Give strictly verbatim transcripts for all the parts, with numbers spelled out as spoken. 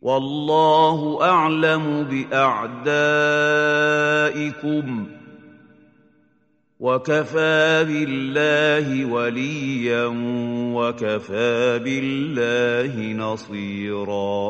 والله أعلم بأعدائكم وكفى بالله وليا وكفى بالله نصيرا.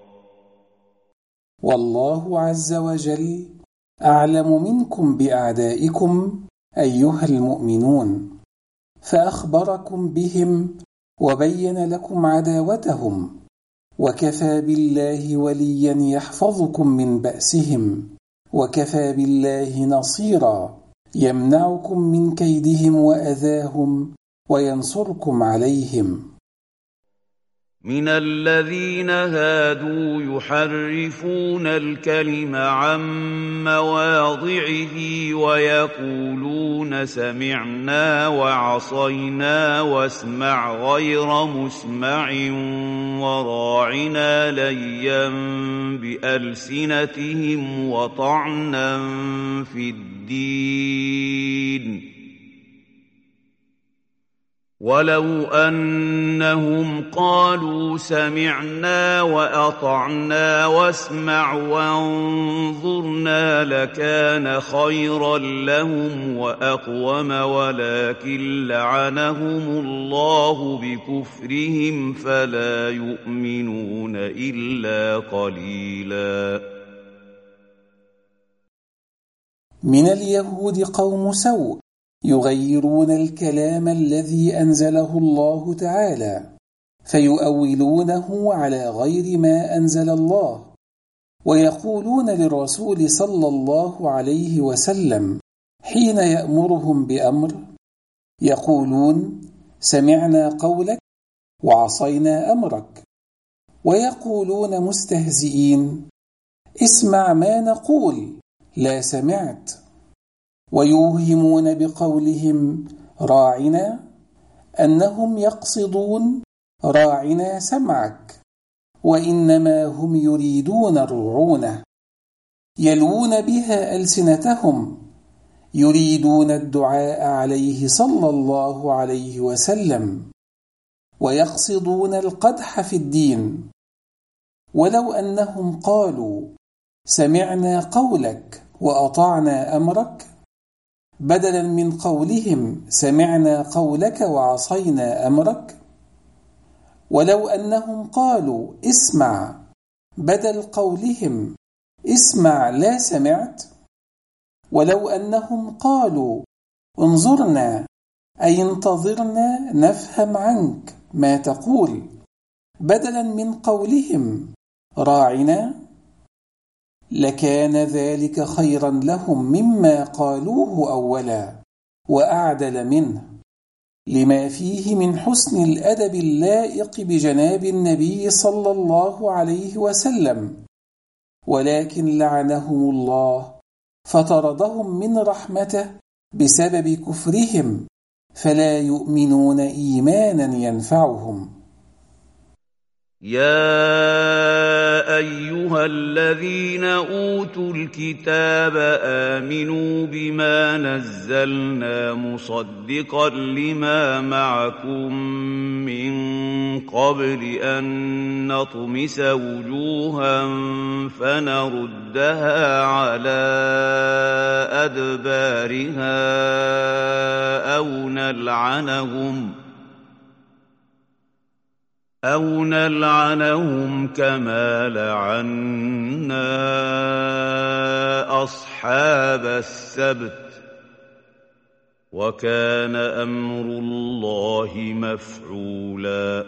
والله عز وجل أعلم منكم بأعدائكم أيها المؤمنون، فأخبركم بهم وبين لكم عداوتهم، وكفى بالله وليا يحفظكم من بأسهم، وكفى بالله نصيرا يمنعكم من كيدهم وأذاهم وينصركم عليهم. من الذين هادوا يحرفون الكلم عن مواضعه ويقولون سمعنا وعصينا واسمع غير مسمع وراعنا ليا بألسنتهم وطعنا في الدين ولو أنهم قالوا سمعنا وأطعنا واسمع وانظرنا لكان خيرا لهم وأقوم، ولكن لعنهم الله بكفرهم فلا يؤمنون إلا قليلا. من اليهود قوم سوء يغيرون الكلام الذي أنزله الله تعالى فيؤولونه على غير ما أنزل الله، ويقولون للرسول صلى الله عليه وسلم حين يأمرهم بأمر، يقولون سمعنا قولك وعصينا أمرك، ويقولون مستهزئين اسمع ما نقول لا سمعت، ويوهمون بقولهم راعنا أنهم يقصدون راعنا سمعك، وإنما هم يريدون الرعونة، يلوون بها ألسنتهم، يريدون الدعاء عليه صلى الله عليه وسلم، ويقصدون القدح في الدين. ولو أنهم قالوا سمعنا قولك وأطعنا أمرك بدلا من قولهم سمعنا قولك وعصينا أمرك، ولو أنهم قالوا اسمع بدل قولهم اسمع لا سمعت، ولو أنهم قالوا انظرنا أي انتظرنا نفهم عنك ما تقول بدلا من قولهم راعنا لكان ذلك خيرا لهم مما قالوه أولا وأعدل منه، لما فيه من حسن الأدب اللائق بجناب النبي صلى الله عليه وسلم، ولكن لعنهم الله فطردهم من رحمته بسبب كفرهم فلا يؤمنون إيمانا ينفعهم. يا أيها الذين أوتوا الكتاب آمنوا بما نزلنا مصدقا لما معكم من قبل أن نطمس وجوها فنردها على أدبارها أو نلعنهم أو نلعنهم كما لعنا أصحاب السبت وكان أمر الله مفعولا.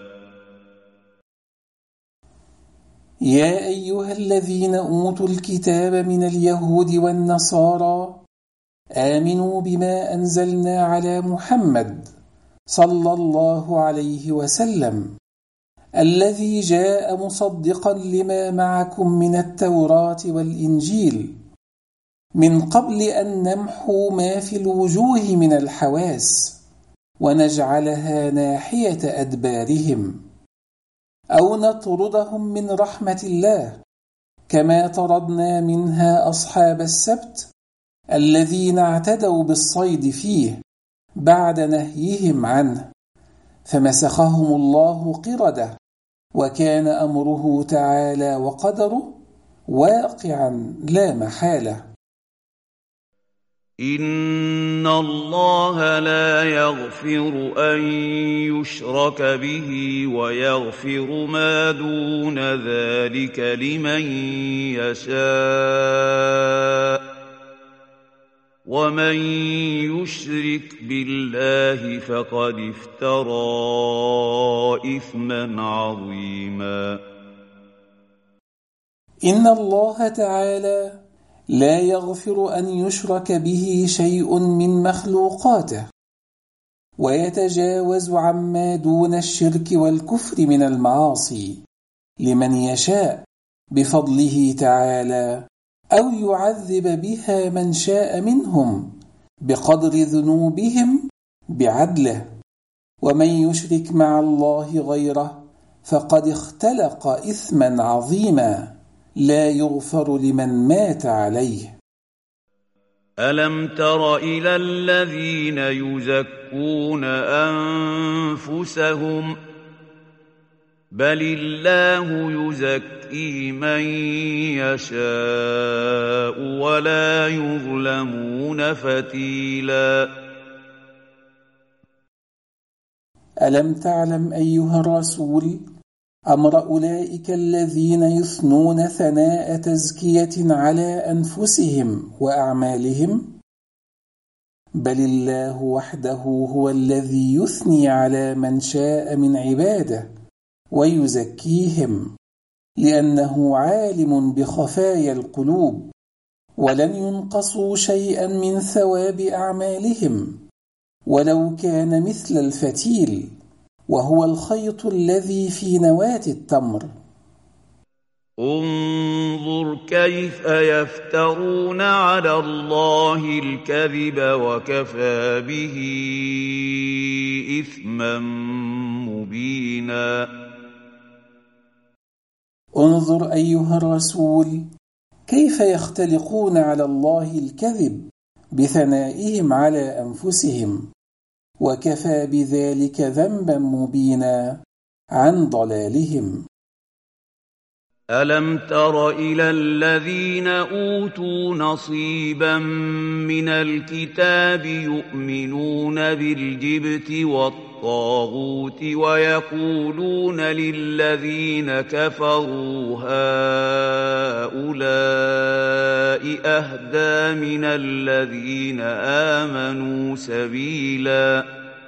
يا أيها الذين أوتوا الكتاب من اليهود والنصارى آمنوا بما أنزلنا على محمد صلى الله عليه وسلم الذي جاء مصدقا لما معكم من التوراة والإنجيل من قبل أن نمحو ما في الوجوه من الحواس ونجعلها ناحية أدبارهم أو نطردهم من رحمة الله كما طردنا منها أصحاب السبت الذين اعتدوا بالصيد فيه بعد نهيهم عنه فمسخهم الله قردة وكان أمره تعالى وقدره واقعا لا محالة. إن الله لا يغفر أن يشرك به ويغفر ما دون ذلك لمن يشاء ومن يشرك بالله فقد افترى إثما عظيما. إن الله تعالى لا يغفر أن يشرك به شيء من مخلوقاته، ويتجاوز عما دون الشرك والكفر من المعاصي لمن يشاء بفضله تعالى، أو يعذب بها من شاء منهم بقدر ذنوبهم بعدله. ومن يشرك مع الله غيره فقد اختلق إثما عظيما لا يغفر لمن مات عليه. ألم تر إلى الذين يزكون أنفسهم بل الله يزكي من يشاء ولا يظلمون فتيلا. ألم تعلم أيها الرسول أمر أولئك الذين يثنون ثناء تزكية على أنفسهم وأعمالهم؟ بل الله وحده هو الذي يثني على من شاء من عباده ويزكيهم، لأنه عالم بخفايا القلوب، ولن ينقصوا شيئا من ثواب أعمالهم ولو كان مثل الفتيل، وهو الخيط الذي في نواة التمر. انظر كيف يفترون على الله الكذب وكفى به إثما مبينا. انظر أيها الرسول كيف يختلقون على الله الكذب بثنائهم على أنفسهم، وكفى بذلك ذنبا مبينا عن ضلالهم. ألم تر إلى الذين أوتوا نصيبا من الكتاب يؤمنون بالجبت والطاغوت ويقولون للذين كفروا هؤلاء أهدى من الذين آمنوا سبيلا.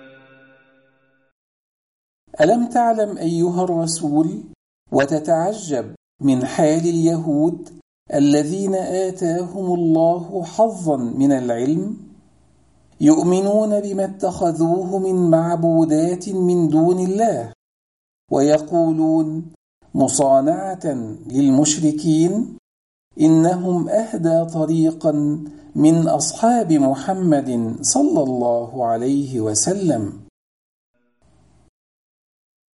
ألم تعلم أيها الرسول وتتعجب من حال اليهود الذين آتاهم الله حظا من العلم، يؤمنون بما اتخذوه من معبودات من دون الله، ويقولون مصانعة للمشركين إنهم أهدى طريقا من أصحاب محمد صلى الله عليه وسلم.